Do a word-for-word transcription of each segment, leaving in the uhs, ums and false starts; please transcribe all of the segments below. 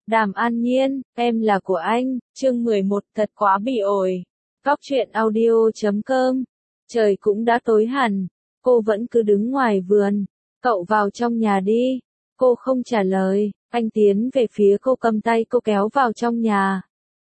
Đàm An Nhiên, em là của anh, chương mười một thật quá bị ổi. Góc truyện audio chấm com. Trời cũng đã tối hẳn, cô vẫn cứ đứng ngoài vườn. Cậu vào trong nhà đi. Cô không trả lời, anh tiến về phía cô cầm tay cô kéo vào trong nhà.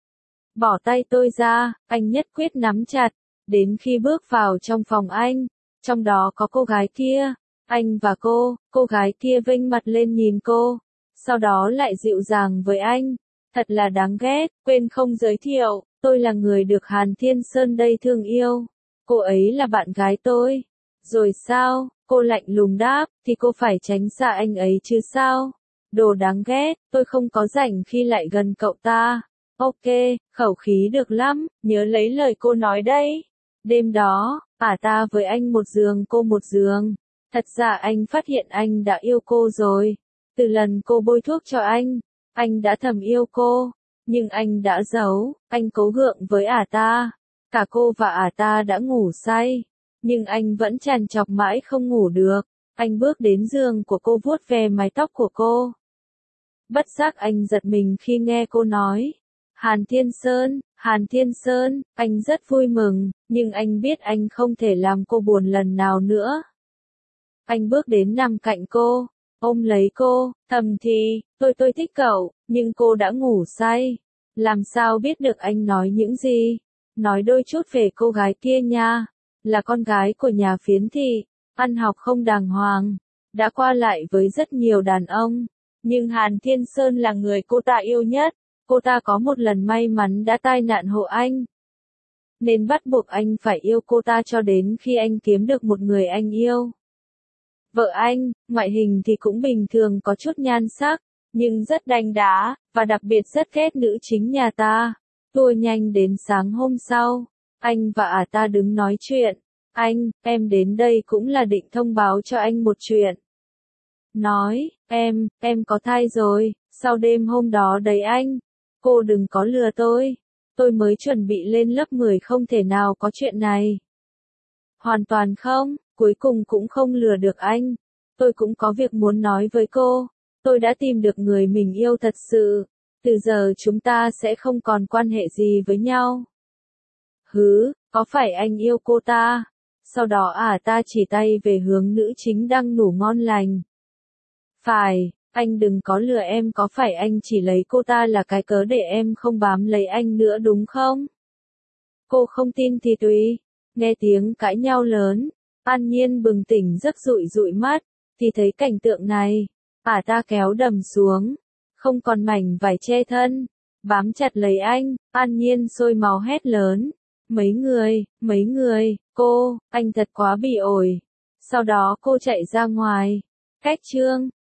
Bỏ tay tôi ra, anh nhất quyết nắm chặt, đến khi bước vào trong phòng anh, trong đó có cô gái kia, anh và cô, cô gái kia vênh mặt lên nhìn cô, sau đó lại dịu dàng với anh, thật là đáng ghét, quên không giới thiệu, tôi là người được Hàn Thiên Sơn đây thương yêu, cô ấy là bạn gái tôi. Rồi sao, cô lạnh lùng đáp, thì cô phải tránh xa anh ấy chứ sao, đồ đáng ghét, tôi không có rảnh khi lại gần cậu ta. Ok, khẩu khí được lắm, nhớ lấy lời cô nói đấy. Đêm đó, ả ta với anh một giường cô một giường. Thật ra anh phát hiện anh đã yêu cô rồi. Từ lần cô bôi thuốc cho anh, anh đã thầm yêu cô. Nhưng anh đã giấu, anh cố gượng với ả ta. Cả cô và ả ta đã ngủ say. Nhưng anh vẫn trằn trọc mãi không ngủ được. Anh bước đến giường của cô vuốt ve mái tóc của cô. Bất giác anh giật mình khi nghe cô nói. Hàn Thiên Sơn, Hàn Thiên Sơn, anh rất vui mừng, nhưng anh biết anh không thể làm cô buồn lần nào nữa. Anh bước đến nằm cạnh cô, ôm lấy cô, thầm thì, tôi tôi thích cậu, nhưng cô đã ngủ say. Làm sao biết được anh nói những gì? Nói đôi chút về cô gái kia nha, là con gái của nhà phiến thị, ăn học không đàng hoàng, đã qua lại với rất nhiều đàn ông. Nhưng Hàn Thiên Sơn là người cô ta yêu nhất. Cô ta có một lần may mắn đã tai nạn hộ anh. Nên bắt buộc anh phải yêu cô ta cho đến khi anh kiếm được một người anh yêu. Vợ anh, ngoại hình thì cũng bình thường có chút nhan sắc, nhưng rất đanh đá, và đặc biệt rất ghét nữ chính nhà ta. Tua nhanh đến sáng hôm sau, anh và ả ta đứng nói chuyện. Anh, em đến đây cũng là định thông báo cho anh một chuyện. Nói, em, em có thai rồi, sau đêm hôm đó đấy anh. Cô đừng có lừa tôi, tôi mới chuẩn bị lên lớp mười không thể nào có chuyện này. Hoàn toàn không, cuối cùng cũng không lừa được anh. Tôi cũng có việc muốn nói với cô, tôi đã tìm được người mình yêu thật sự, từ giờ chúng ta sẽ không còn quan hệ gì với nhau. Hứ, có phải anh yêu cô ta? Sau đó ả ta chỉ tay về hướng nữ chính đang ngủ ngon lành. Phải. Anh đừng có lừa em, có phải anh chỉ lấy cô ta là cái cớ để em không bám lấy anh nữa đúng không? Cô không tin thì tùy. Nghe tiếng cãi nhau lớn, An Nhiên bừng tỉnh giấc dụi dụi mắt, thì thấy cảnh tượng này. Ả ta kéo đầm xuống, không còn mảnh vải che thân, bám chặt lấy anh, An Nhiên sôi máu hét lớn. Mấy người, mấy người, cô, anh thật quá bị ổi. Sau đó cô chạy ra ngoài. Cách chương